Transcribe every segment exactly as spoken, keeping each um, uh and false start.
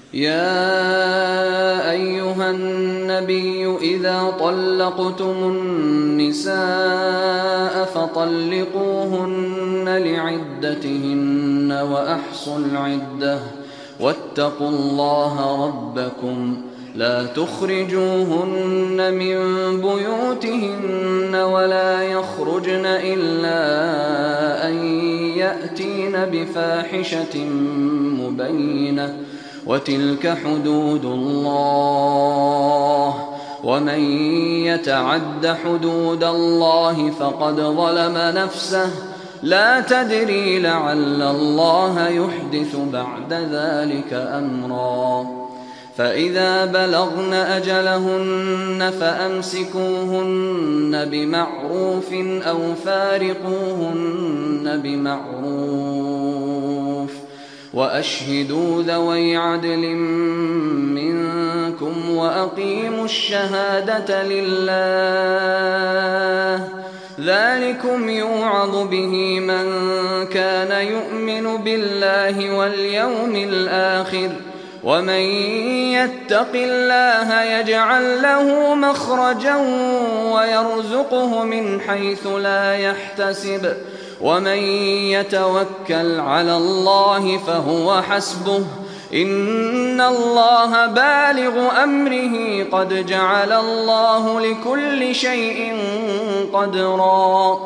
يا أيها النبي إذا طلقتم النساء فطلقوهن لعدتهن وأحصوا العدة واتقوا الله ربكم لا تخرجوهن من بيوتهن ولا يخرجن إلا أن يأتين بفاحشة مبينة وتلك حدود الله ومن يتعد حدود الله فقد ظلم نفسه لا تدري لعل الله يحدث بعد ذلك أمرا فإذا بلغن أجلهن فأمسكوهن بمعروف أو فارقوهن بمعروف وأشهدوا ذوي عدل منكم وأقيموا الشهادة لله ذلكم يوعظ به من كان يؤمن بالله واليوم الآخر ومن يتق الله يجعل له مخرجا ويرزقه من حيث لا يحتسب ومن يتوكل على الله فهو حسبه إن الله بالغ أمره قد جعل الله لكل شيء قدرا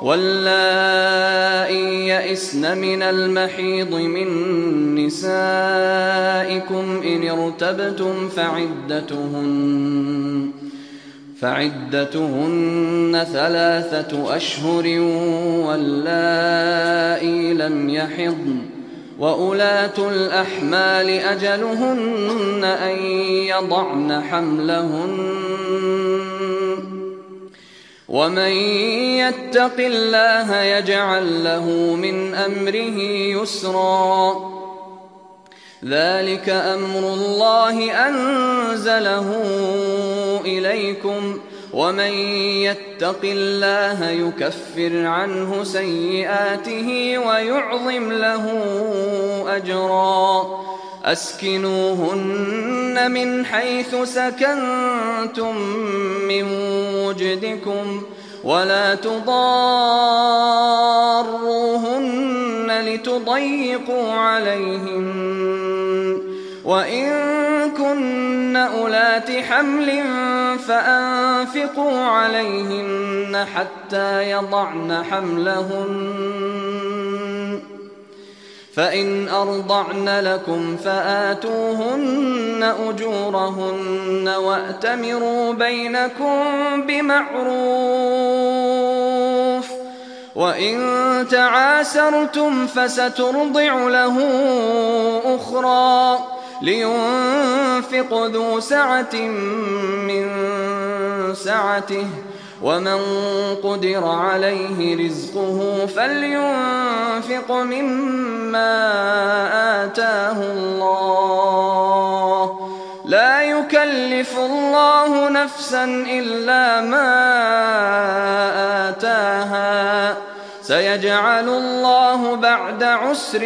واللائي يئسن من المحيض من نسائكم إن ارتبتم فعدتهن فعدتهن ثلاثة أشهر واللائي لم يحضن وأولاة الأحمال أجلهن أن يضعن حملهن ومن يتق الله يجعل له من أمره يسرا ذلك أمر الله أنزله إليكم ومن يتق الله يكفر عنه سيئاته ويعظم له أجرا أسكنوهن من حيث سكنتم من وجدكم ولا تضاروهن لتضيقوا عليهن وإن كن أولات حمل فأنفقوا عليهن حتى يضعن حملهن فإن أرضعن لكم فآتوهن أجورهن وأتمروا بينكم بمعروف وإن تعاسرتم فسترضع له أخرى لينفق ذو سعة من سعته ومن قدر عليه رزقه فلينفق مما آتاه الله لا يكلف الله نفسا إلا ما آتاها سيجعل الله بعد عسر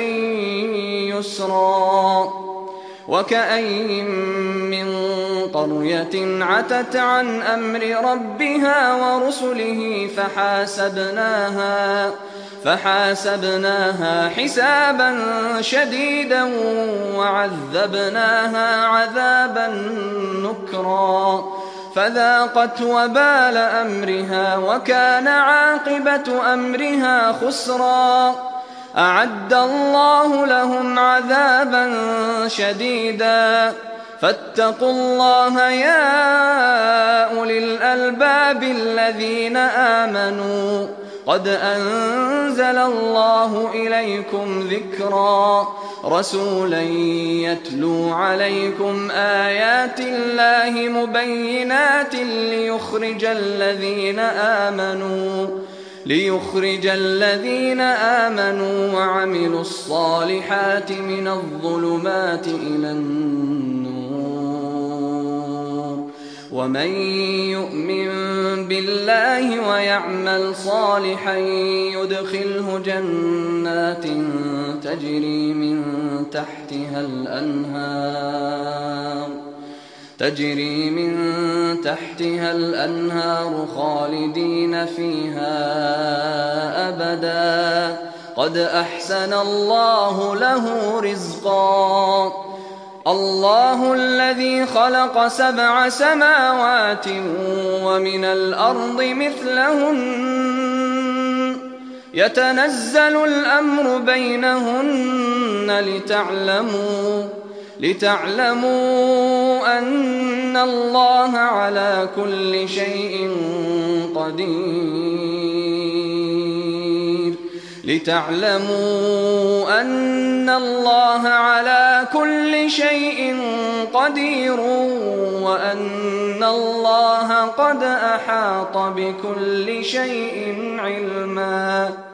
يسرا وكأين من قرية عتت عن أمر ربها ورسله فحاسبناها فحاسبناها حسابا شديدا وعذبناها عذابا نكرا فذاقت وبال أمرها وكان عاقبة أمرها خسرا أعد الله لهم عذابا شديدا فاتقوا الله يا أولي الألباب الذين آمنوا قد أنزل الله إليكم ذكرا رسولا يتلو عليكم آيات الله مبينات ليخرج الذين آمنوا ليخرج الذين آمنوا وعملوا الصالحات من الظلمات إلى النور ومن يؤمن بالله ويعمل صالحا يدخله جنات تجري من تحتها الأنهار تجري من تحتها الأنهار خالدين فيها أبدا قد أحسن الله له رزقا الله الذي خلق سبع سماوات ومن الأرض مثلهن يتنزل الأمر بينهن لتعلموا لتعلموا أن الله على كل شيء قدير لتعلموا أن الله على كل شيء قدير وأن الله قد أحاط بكل شيء علما.